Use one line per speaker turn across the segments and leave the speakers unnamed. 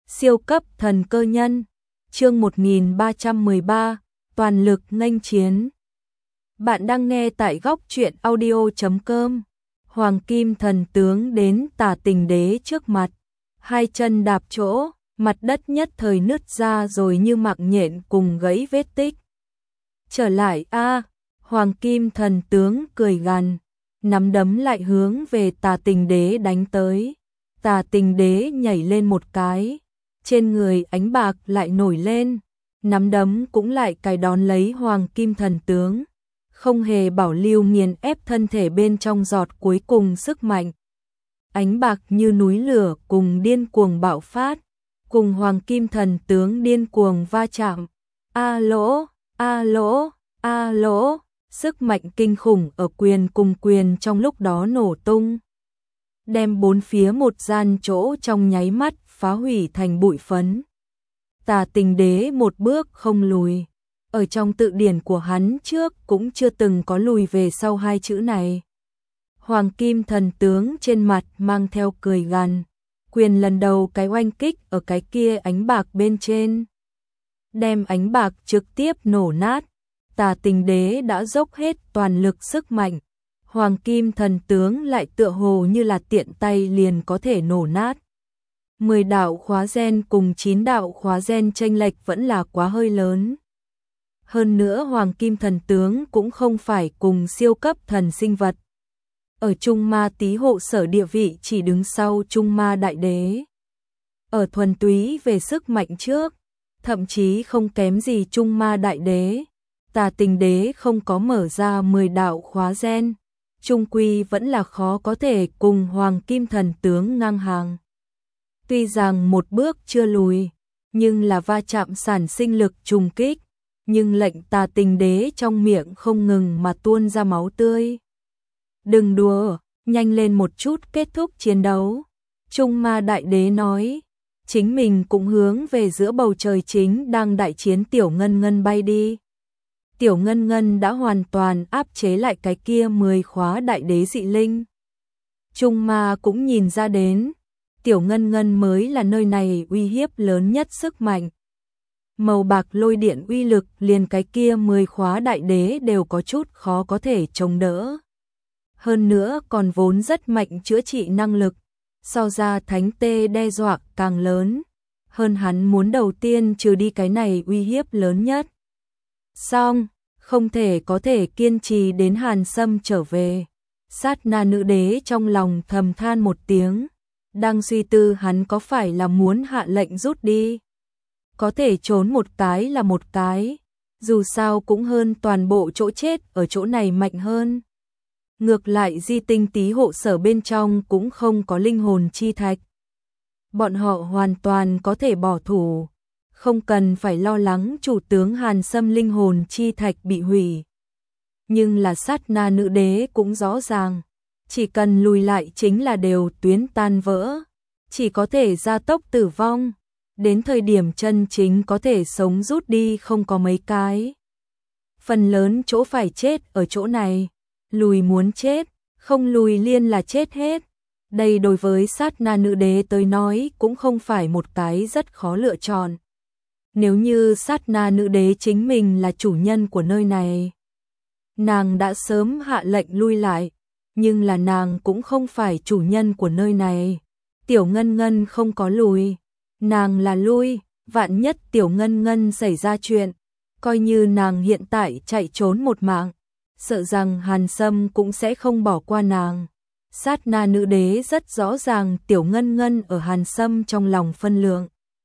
Siêu cấp thần cơ nhân, chương 1313, toàn lực nghênh chiến. Bạn đang nghe tại góc truyện audio.com. Hoàng kim thần tướng đến Tà Tình Đế trước mặt, hai chân đạp chỗ, mặt đất nhất thời nứt ra rồi như mạng nhện cùng gãy vết tích. Trở lại a, Hoàng kim thần tướng cười gằn, nắm đấm lại hướng về Tà Tình Đế đánh tới. Tà Tình Đế nhảy lên một cái, trên người ánh bạc lại nổi lên, nắm đấm cũng lại cài đón lấy Hoàng kim thần tướng, không hề bảo lưu nghiền ép thân thể bên trong giọt cuối cùng sức mạnh. Ánh bạc như núi lửa cùng điên cuồng bạo phát, cùng Hoàng kim thần tướng điên cuồng va chạm. A lỗ, a lỗ, a lỗ, sức mạnh kinh khủng ở quyền cùng quyền trong lúc đó nổ tung, đem bốn phía một gian chỗ trong nháy mắt phá hủy thành bụi phấn. Tà Tình Đế một bước không lùi, ở trong tự điển của hắn trước cũng chưa từng có lùi về sau hai chữ này. Hoàng kim thần tướng trên mặt mang theo cười gằn, quyền lần đầu cái oanh kích ở cái kia ánh bạc bên trên, đem ánh bạc trực tiếp nổ nát. Tà Tình Đế đã dốc hết toàn lực sức mạnh, Hoàng kim thần tướng lại tựa hồ như là tiện tay liền có thể nổ nát. 10 đạo khóa gen cùng 9 đạo khóa gen chênh lệch vẫn là quá hơi lớn. Hơn nữa Hoàng kim thần tướng cũng không phải cùng siêu cấp thần sinh vật. Ở Trung Ma Tí hộ sở địa vị chỉ đứng sau Trung Ma Đại Đế. Ở thuần túy về sức mạnh trước, thậm chí không kém gì Trung Ma Đại Đế. Tà Tình Đế không có mở ra 10 đạo khóa gen, chung quy vẫn là khó có thể cùng Hoàng kim thần tướng ngang hàng. Tuy rằng một bước chưa lùi, nhưng là va chạm sản sinh lực trùng kích, nhưng lệnh Tà Tình Đế trong miệng không ngừng mà tuôn ra máu tươi. Đừng đùa, nhanh lên một chút kết thúc chiến đấu. Trung Ma Đại Đế nói, chính mình cũng hướng về giữa bầu trời chính đang đại chiến Tiểu Ngân Ngân bay đi. Tiểu Ngân Ngân đã hoàn toàn áp chế lại cái kia 10 khóa đại đế dị linh. Trung Ma cũng nhìn ra đến, Tiểu Ngân Ngân mới là nơi này uy hiếp lớn nhất sức mạnh. Màu bạc lôi điện uy lực liền cái kia 10 khóa đại đế đều có chút khó có thể chống đỡ. Hơn nữa còn vốn rất mạnh chữa trị năng lực, so ra thánh tê đe dọa càng lớn. Hơn hắn muốn đầu tiên trừ đi cái này uy hiếp lớn nhất. Xong, không thể có thể kiên trì đến Hàn Sâm trở về. Sát na nữ đế trong lòng thầm than một tiếng, đang suy tư hắn có phải là muốn hạ lệnh rút đi. Có thể trốn một cái là một cái, dù sao cũng hơn toàn bộ chỗ chết ở chỗ này mạnh hơn. Ngược lại Di Tinh Tí hộ sở bên trong cũng không có linh hồn chi thạch. Bọn họ hoàn toàn có thể bỏ thủ, không cần phải lo lắng chủ tướng Hàn Sâm linh hồn chi thạch bị hủy. Nhưng là sát na nữ đế cũng rõ ràng, chỉ cần lùi lại chính là đều tuyến tan vỡ, chỉ có thể gia tốc tử vong, đến thời điểm chân chính có thể sống rút đi không có mấy cái. Phần lớn chỗ phải chết ở chỗ này, lùi muốn chết, không lùi liên là chết hết. Đây đối với sát na nữ đế tới nói cũng không phải một cái rất khó lựa chọn. Nếu như sát na nữ đế chính mình là chủ nhân của nơi này, nàng đã sớm hạ lệnh lui lại, nhưng là nàng cũng không phải chủ nhân của nơi này. Tiểu Ngân Ngân không có lùi, nàng là lui, vạn nhất Tiểu Ngân Ngân xảy ra chuyện, coi như nàng hiện tại chạy trốn một mạng, sợ rằng Hàn Sâm cũng sẽ không bỏ qua nàng. Sát na nữ đế rất rõ ràng Tiểu Ngân Ngân ở Hàn Sâm trong lòng phân lượng.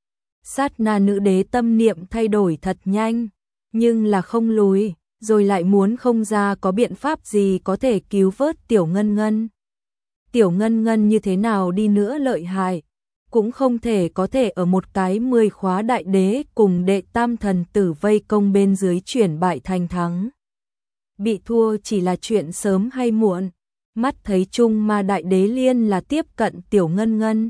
Sát na nữ đế tâm niệm thay đổi thật nhanh, nhưng là không lùi, rồi lại muốn không ra có biện pháp gì có thể cứu vớt Tiểu Ngân Ngân. Tiểu Ngân Ngân như thế nào đi nữa lợi hại, cũng không thể có thể ở một cái 10 khóa đại đế cùng đệ tam thần tử vây công bên dưới chuyển bại thành thắng. Bị thua chỉ là chuyện sớm hay muộn, mắt thấy Trung Ma Đại Đế liên là tiếp cận Tiểu Ngân Ngân.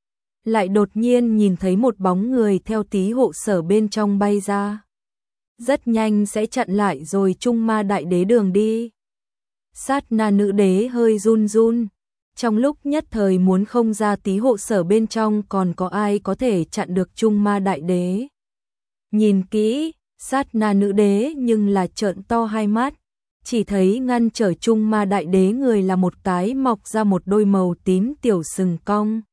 Lại đột nhiên nhìn thấy một bóng người theo Tí hộ sở bên trong bay ra. Rất nhanh sẽ chặn lại rồi Trung Ma Đại Đế đường đi. Sát na nữ đế hơi run run, Trong lúc nhất thời muốn không ra tí hộ sở bên trong còn có ai có thể chặn được Trung Ma Đại Đế. Nhìn kỹ, sát na nữ đế nhưng là trợn to hai mắt, chỉ thấy ngăn trở Trung Ma Đại Đế người là một cái mọc ra một đôi màu tím tiểu sừng cong.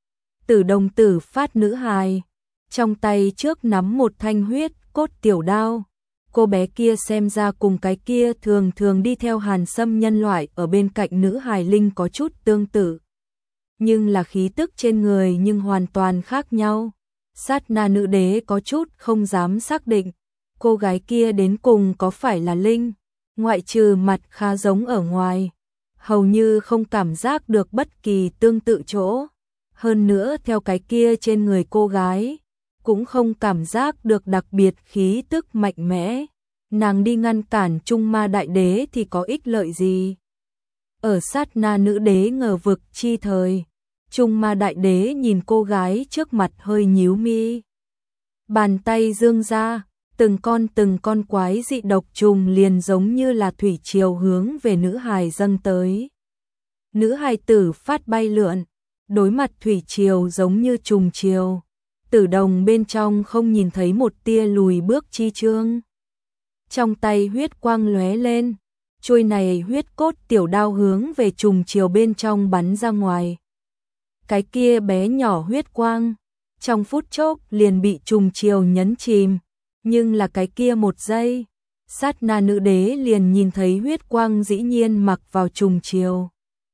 Tử đồng tử phát nữ hài, trong tay trước nắm một thanh huyết cốt tiểu đao. Cô bé kia xem ra cùng cái kia thường thường đi theo Hàn Sâm nhân loại ở bên cạnh nữ hài linh có chút tương tự. Nhưng là khí tức trên người nhưng hoàn toàn khác nhau. Sát na nữ đế có chút không dám xác định, cô gái kia đến cùng có phải là linh, ngoại trừ mặt khá giống ở ngoài, hầu như không cảm giác được bất kỳ tương tự chỗ. Hơn nữa theo cái kia trên người cô gái, cũng không cảm giác được đặc biệt khí tức mạnh mẽ. Nàng đi ngăn cản Trung Ma Đại Đế thì có ích lợi gì? Ở sát na nữ đế ngờ vực chi thời, Trung Ma Đại Đế nhìn cô gái trước mặt hơi nhíu mi. Bàn tay dương ra, từng con quái dị độc trùng liền giống như là thủy triều hướng về nữ hài dâng tới. Nữ hài tử phát bay lượn, đối mặt thủy triều giống như trùng triều. Tử đồng bên trong không nhìn thấy một tia lùi bước chi chương. Trong tay huyết quang lóe lên, chuôi này huyết cốt tiểu đao hướng về trùng chiều bên trong bắn ra ngoài. Cái kia bé nhỏ huyết quang, trong phút chốc liền bị trùng chiều nhấn chìm, nhưng là cái kia một giây, sát na nữ đế liền nhìn thấy huyết quang dĩ nhiên mặc vào trùng chiều.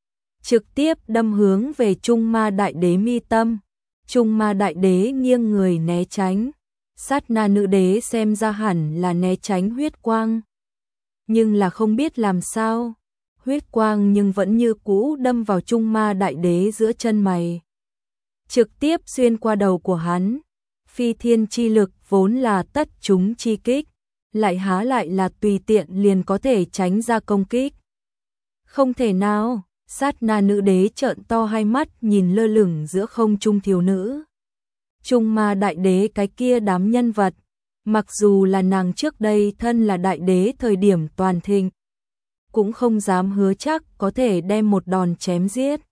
Trực tiếp đâm hướng về Trung Ma Đại Đế mi tâm, Trung Ma Đại Đế nghiêng người né tránh. Sát na nữ đế xem ra hẳn là né tránh huyết quang, nhưng là không biết làm sao, huyết quang nhưng vẫn như cũ đâm vào Trung Ma Đại Đế giữa chân mày, trực tiếp xuyên qua đầu của hắn. Phi thiên chi lực vốn là tất chúng chi kích, lại há lại là tùy tiện liền có thể tránh ra công kích. Không thể nào, sát na nữ đế trợn to hai mắt nhìn lơ lửng giữa không trung thiếu nữ. Trung Ma Đại Đế cái kia đám nhân vật, mặc dù là nàng trước đây thân là đại đế thời điểm toàn thịnh, cũng không dám hứa chắc có thể đem một đòn chém giết.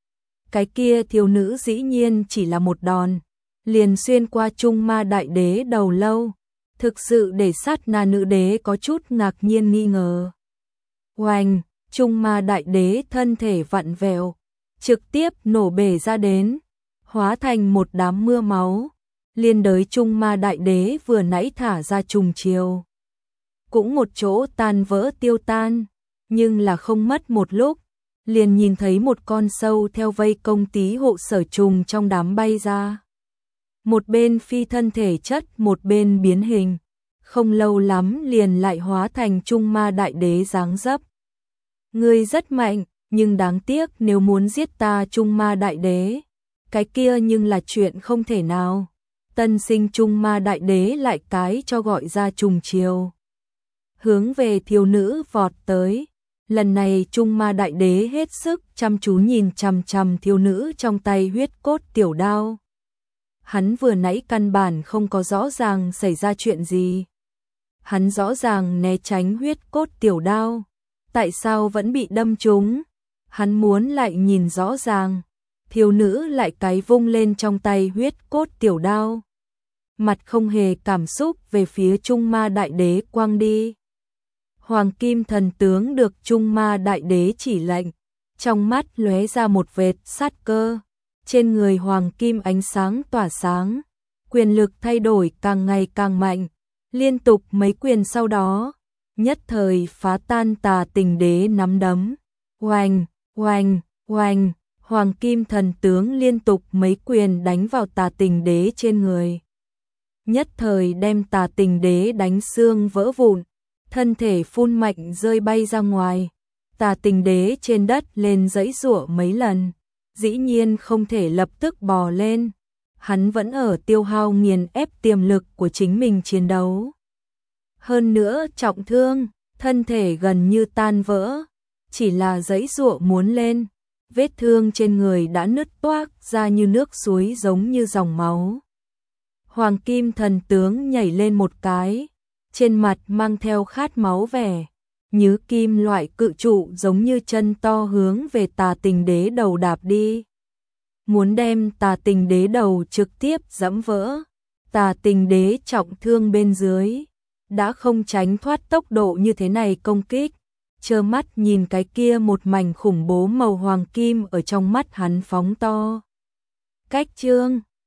Cái kia thiếu nữ dĩ nhiên chỉ là một đòn, liền xuyên qua Trung Ma Đại Đế đầu lâu, thực sự để sát na nữ đế có chút ngạc nhiên nghi ngờ. Oanh, Trung Ma Đại Đế thân thể vặn vẹo, trực tiếp nổ bể ra đến, hóa thành một đám mưa máu, liên đới Trung Ma Đại Đế vừa nãy thả ra trùng chiều. Cũng một chỗ tan vỡ tiêu tan, nhưng là không mất một lúc, liền nhìn thấy một con sâu theo vây công tí hộ sở trùng trong đám bay ra. Một bên phi thân thể chất, một bên biến hình, không lâu lắm liền lại hóa thành Trung Ma Đại Đế dáng dấp. Ngươi rất mạnh, nhưng đáng tiếc nếu muốn giết ta Trung Ma Đại Đế, cái kia nhưng là chuyện không thể nào. Tân sinh Trung Ma Đại Đế lại cái cho gọi ra trùng chiều, hướng về thiếu nữ vọt tới. Lần này Trung Ma Đại Đế hết sức chăm chú nhìn chằm chằm thiếu nữ trong tay huyết cốt tiểu đao. Hắn vừa nãy căn bản không có rõ ràng xảy ra chuyện gì. Hắn rõ ràng né tránh huyết cốt tiểu đao, tại sao vẫn bị đâm trúng? Hắn muốn lại nhìn rõ ràng. Thiếu nữ lại cái vung lên trong tay huyết cốt tiểu đao, mặt không hề cảm xúc về phía Trung Ma Đại Đế quăng đi. Hoàng kim thần tướng được Trung Ma Đại Đế chỉ lệnh, trong mắt lóe ra một vệt sát cơ, trên người hoàng kim ánh sáng tỏa sáng, quyền lực thay đổi càng ngày càng mạnh, liên tục mấy quyền sau đó, nhất thời phá tan Tà Tình Đế nắm đấm. Oanh, oanh, oanh, hoàng kim thần tướng liên tục mấy quyền đánh vào Tà Tình Đế trên người, nhất thời đem Tà Tình Đế đánh xương vỡ vụn, thân thể phun mạnh rơi bay ra ngoài. Tà Tình Đế trên đất lên giãy giụa mấy lần, dĩ nhiên không thể lập tức bò lên. Hắn vẫn ở tiêu hao nghiền ép tiềm lực của chính mình chiến đấu. Hơn nữa trọng thương, thân thể gần như tan vỡ, chỉ là giãy giụa muốn lên, vết thương trên người đã nứt toác ra như nước suối giống như dòng máu. Hoàng kim thần tướng nhảy lên một cái, trên mặt mang theo khát máu vẻ, như kim loại cự trụ giống như chân to hướng về Tà Tình Đế đầu đạp đi. Muốn đem Tà Tình Đế đầu trực tiếp giẫm vỡ. Tà Tình Đế trọng thương bên dưới, đã không tránh thoát tốc độ như thế này công kích, trơ mắt nhìn cái kia một mảnh khủng bố màu hoàng kim ở trong mắt hắn phóng to. Cách chương